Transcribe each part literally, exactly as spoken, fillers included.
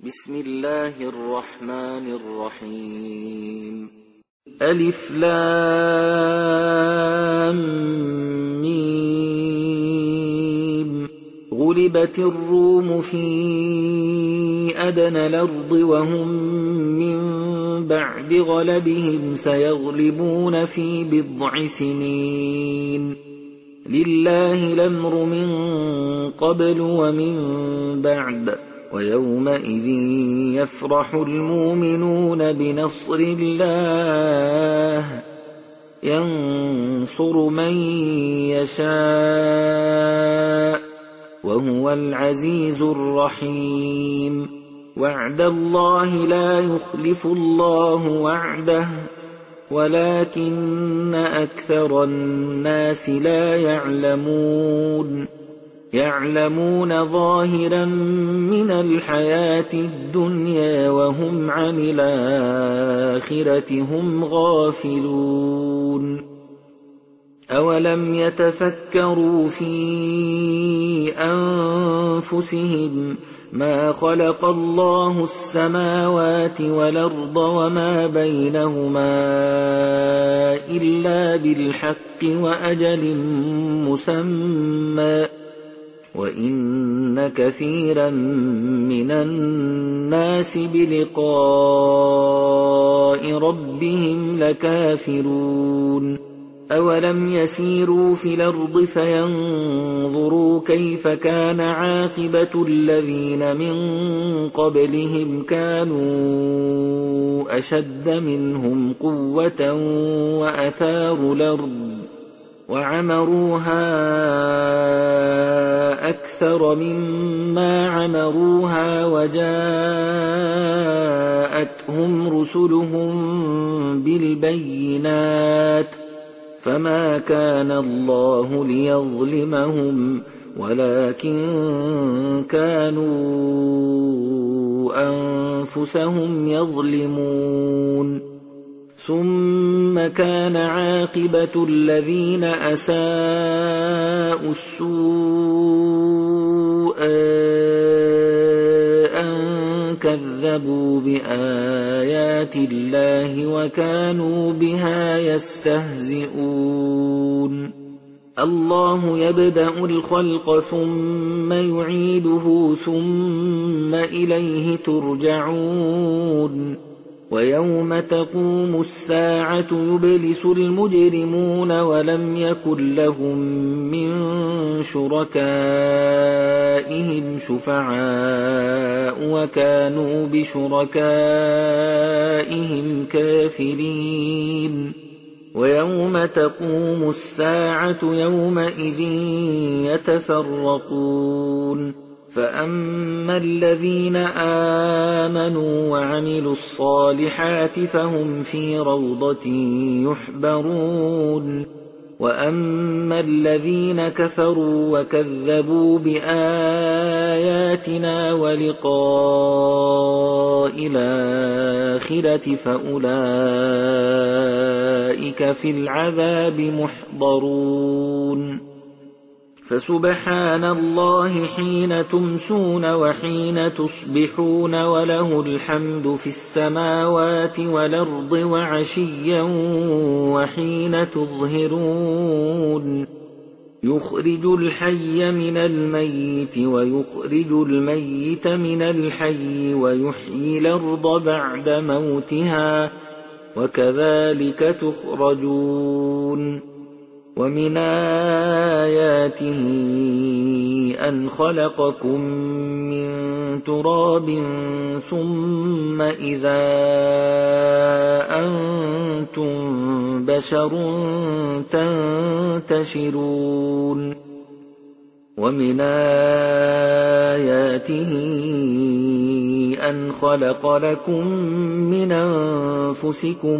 بسم الله الرحمن الرحيم. ألف لام ميم. غلبت الروم في أدنى الأرض وهم من بعد غلبهم سيغلبون في بضع سنين. لله الأمر من قبل ومن بعد، ويومئذ يفرح المؤمنون بنصر الله ينصر من يشاء وهو العزيز الرحيم. وعد الله لا يخلف الله وعده ولكن أكثر الناس لا يعلمون. يعلمون ظاهرا من الحياة الدنيا وهم عن الآخرة هم غافلون. أولم يتفكروا في أنفسهم ما خلق الله السماوات والأرض وما بينهما إلا بالحق وأجل مسمى، وإن كثيرا من الناس بلقاء ربهم لكافرون. أولم يسيروا في الأرض فينظروا كيف كان عاقبة الذين من قبلهم كانوا أشد منهم قوة وأثاروا الأرض وعمروها أكثر مما عمروها وجاءتهم رسلهم بالبينات، فما كان الله ليظلمهم ولكن كانوا أنفسهم يظلمون. ثم كان عاقبة الذين أساءوا السوء أن كذبوا بآيات الله وكانوا بها يستهزئون. الله يبدأ الخلق ثم يعيده ثم إليه ترجعون. ويوم تقوم الساعة يبلس المجرمون ولم يكن لهم من شركائهم شفعاء وكانوا بشركائهم كافرين. ويوم تقوم الساعة يومئذ يتفرقون. فأما الذين آمنوا وعملوا الصالحات فهم في روضة يحبرون. وأما الذين كفروا وكذبوا بآياتنا ولقاء الآخرة فأولئك في العذاب محضرون. فسبحان الله حين تمسون وحين تصبحون وله الحمد في السماوات والأرض وعشيا وحين تظهرون. يخرج الحي من الميت ويخرج الميت من الحي ويحيي الأرض بعد موتها وكذلك تخرجون. ومن آياته أن خلقكم من تراب ثم إذا أنتم بشر تنتشرون. ومن آياته أن خلق لكم من أنفسكم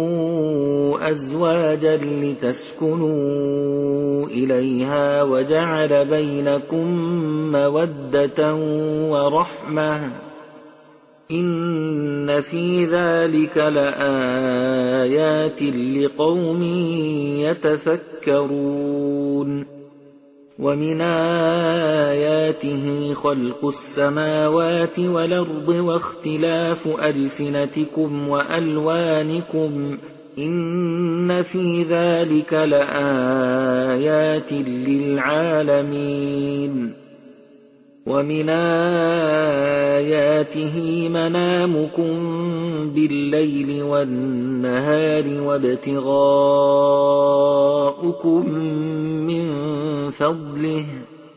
أزواجا لتسكنوا إليها وجعل بينكم مودة ورحمة إن في ذلك لآيات لقوم يتفكرون. ومن آياته خلق السماوات والأرض واختلاف ألسنتكم وألوانكم إن في ذلك لآيات للعالمين ومن آياته منامكم بالليل والنهار وابتغاؤكم من فضله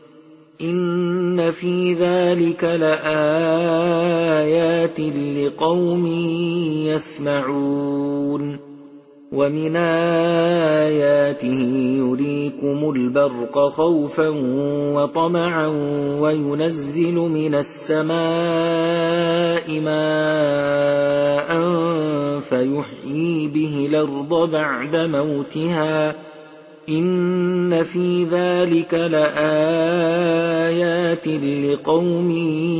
إن في ذلك لآيات لقوم يسمعون ومن آياته يريكم البرق خوفا وطمعا وينزل من السماء ماء فيحيي به الأرض بعد موتها إن في ذلك لآيات لقوم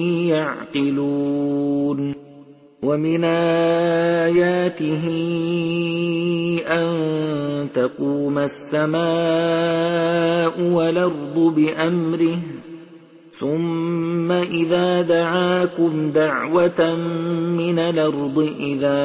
يعقلون ومن آياته أن تقوم السماء والأرض بأمره ثم إذا دعاكم دعوة من الأرض إذا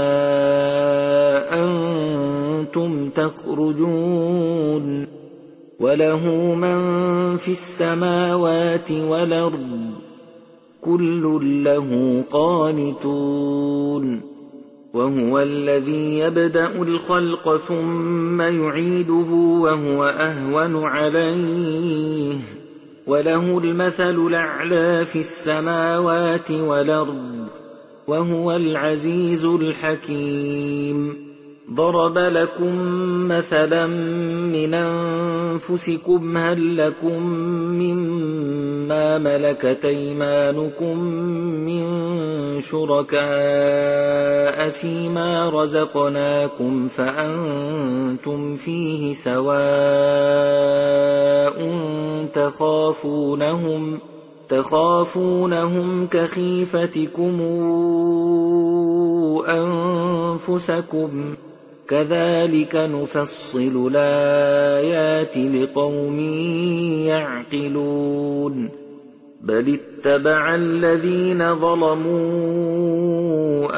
أنتم تخرجون وله من في السماوات والأرض كل له قانتون وهو الذي يبدأ الخلق ثم يعيده وهو أهون عليه وله المثل الأعلى في السماوات والأرض وهو العزيز الحكيم ضرب لكم مثلا من أنفسكم هل لكم مما ملكت أيمانكم من شركاء فيما رزقناكم فأنتم فيه سواء تخافونهم تخافونهم كخيفتكم أنفسكم كذلك نفصل الآيات لقوم يعقلون بل اتبع الذين ظلموا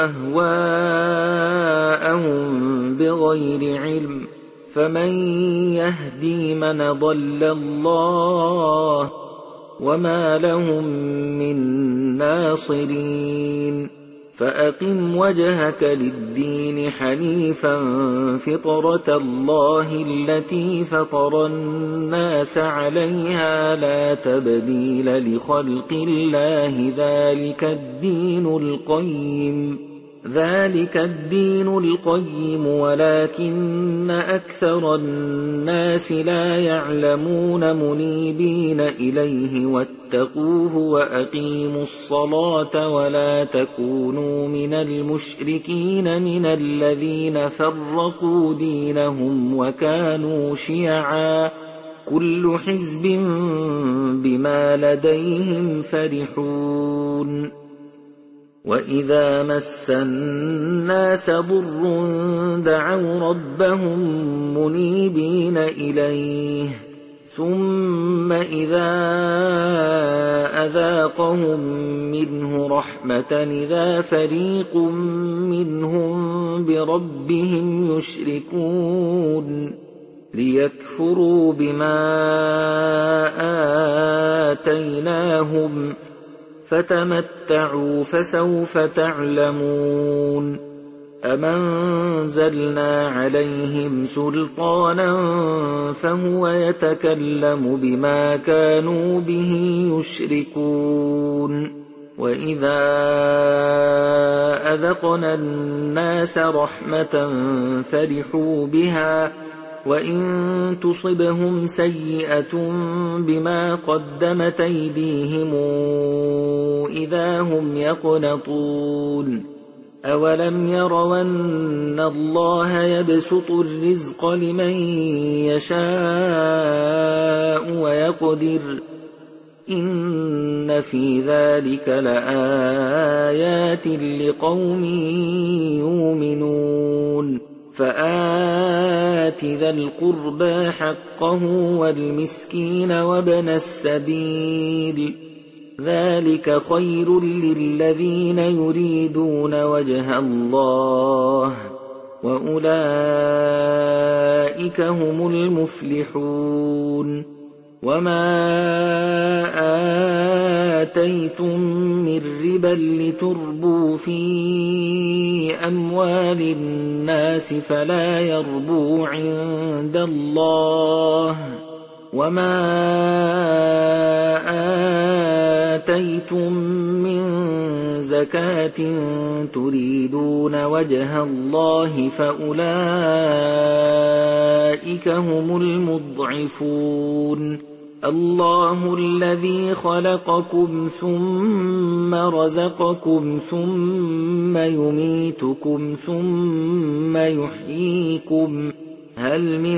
أهواءهم بغير علم فمن يهدي من ضل الله وما لهم من ناصرين فأقم وجهك للدين حنيفا فطرة الله التي فطر الناس عليها لا تبديل لخلق الله ذلك الدين القيم ذلك الدين القيم ولكن أكثر الناس لا يعلمون منيبين إليه واتقوه وأقيموا الصلاة ولا تكونوا من المشركين من الذين فرقوا دينهم وكانوا شيعا كل حزب بما لديهم فرحون وإذا مس الناس ضر دعوا ربهم منيبين إليه ثم إذا أذاقهم منه رحمة إذا فريق منهم بربهم يشركون ليكفروا بما آتيناهم فتمتعوا فسوف تعلمون أم أنزلنا عليهم سلطانا فهو يتكلم بما كانوا به يشركون وإذا أذقنا الناس رحمة فرحوا بها وإن تصبهم سيئة بما قدمت أيديهم إذا هم يقنطون أولم يروا أن الله يبسط الرزق لمن يشاء ويقدر إن في ذلك لآيات لقوم يؤمنون فآت ذا القربى حقه والمسكين وابن السبيل ذلك خير للذين يريدون وجه الله وأولئك هم المفلحون وما آتيتم من ربا لتربوا في أموال الناس فلا يربو عند الله وما آتيتم من زكاة تريدون وجه الله فأولئك هم المضعفون الله الذي خلقكم ثم رزقكم ثم يميتكم ثم يحييكم هل من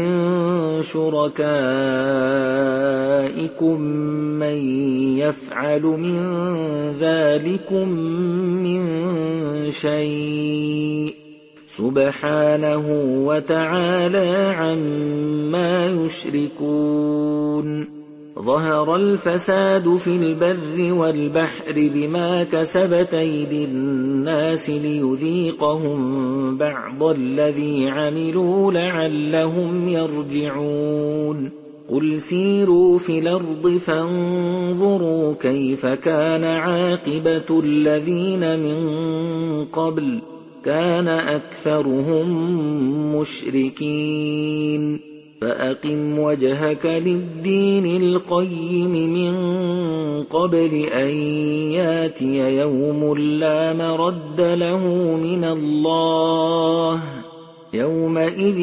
شركائكم من يفعل من ذلكم من شيء سبحانه وتعالى عما يشركون ظهر الفساد في البر والبحر بما كسبت أيدي الناس ليذيقهم بعض الذي عملوا لعلهم يرجعون قل سيروا في الأرض فانظروا كيف كان عاقبة الذين من قبل كان أكثرهم مشركين فأقم وجهك للدين القيم من قبل أن ياتي يوم لا مرد له من الله يومئذ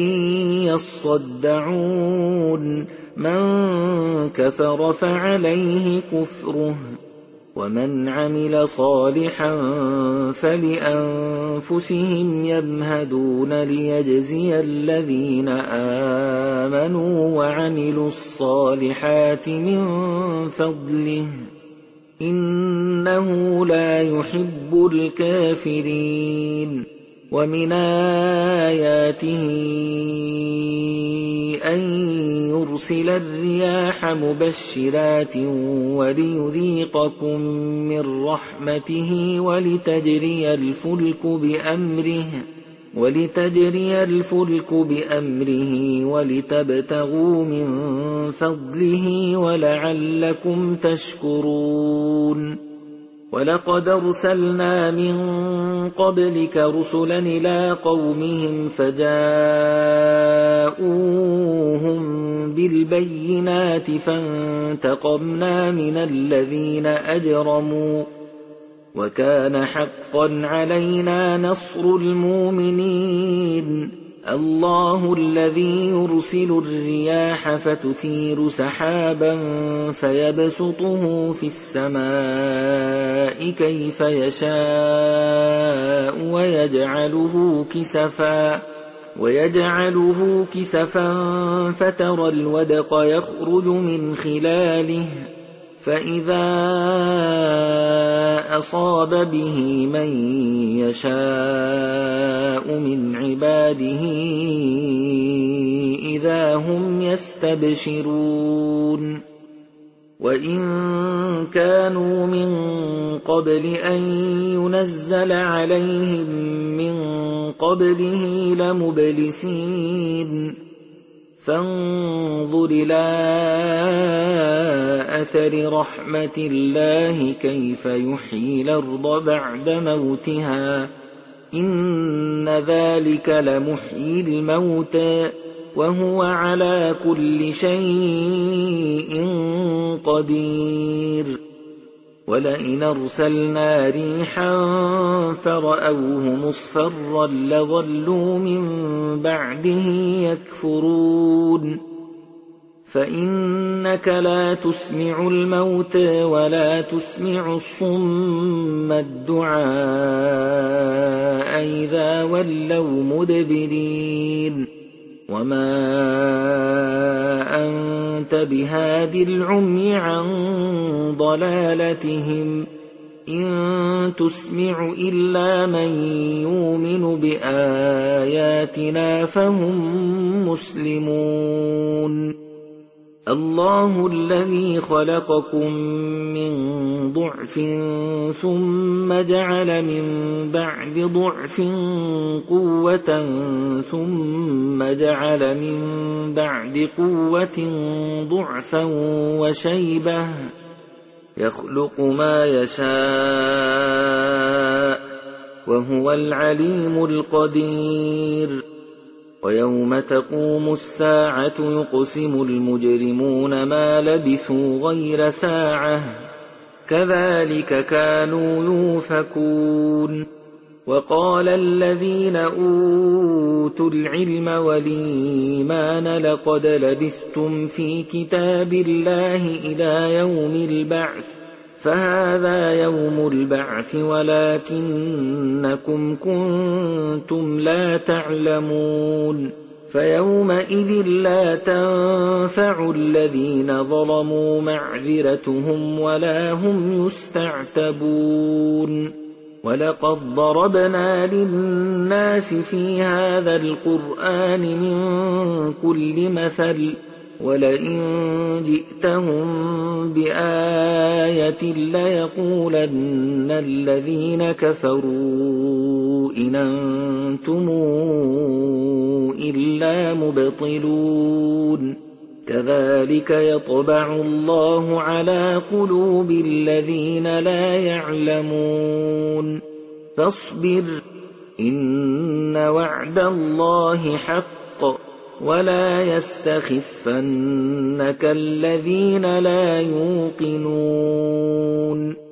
يصدعون من كفر فعليه كفره ومن عمل صالحا فلأنفسهم يمهدون ليجزي الذين آمنوا وعملوا الصالحات من فضله إنه لا يحب الكافرين ومن آياته أن يرسل الرياح مبشرات وليذيقكم من رحمته ولتجري الفلك بأمره ولتجري الفلك بأمره ولتبتغوا من فضله ولعلكم تشكرون ولقد أرسلنا من قبلك رسلا إلى قومهم فجاءوهم بالبينات فانتقمنا من الذين أجرموا وكان حقا علينا نصر المؤمنين الله الذي يرسل الرياح فتثير سحابا فيبسطه في السماء كيف يشاء ويجعله كسفا ويجعله كسفا فترى الودق يخرج من خلاله فإذا أصاب به من يشاء من عباده إذا هم يستبشرون وإن كانوا من قبل أن ينزل عليهم من قبله لمبلسين فانظر إلى أثر رحمة الله كيف يحيي الأرض بعد موتها إن ذلك لمحيي الموتى وهو على كل شيء قدير ولئن أرسلنا ريحا فرأوه مصفرا لظلوا من بعده يكفرون فإنك لا تسمع الموتى ولا تسمع الصم الدعاء إذا ولوا مدبرين وما أنت بهاد العمي عن ضلالتهم إن تسمع إلا من يؤمن بآياتنا فهم مسلمون الله الذي خلقكم من ضعف ثم جعل من بعد ضعف قوة ثم جعل من بعد قوة ضعفا وشيبة يخلق ما يشاء وهو العليم القدير ويوم تقوم الساعة يقسم المجرمون ما لبثوا غير ساعة كذلك كانوا يؤفكون وقال الذين أوتوا العلم والإيمان لقد لبثتم في كتاب الله إلى يوم البعث فهذا يوم البعث ولكنكم كنتم لا تعلمون فيومئذ لا تنفع الذين ظلموا معذرتهم ولا هم يستعتبون ولقد ضربنا للناس في هذا القرآن من كل مثل ولئن جئتهم بآية ليقولن الذين كفروا إن أنتم إلا مبطلون كذلك يطبع الله على قلوب الذين لا يعلمون فاصبر إن وعد الله حق ولا يستخفنك الذين لا يوقنون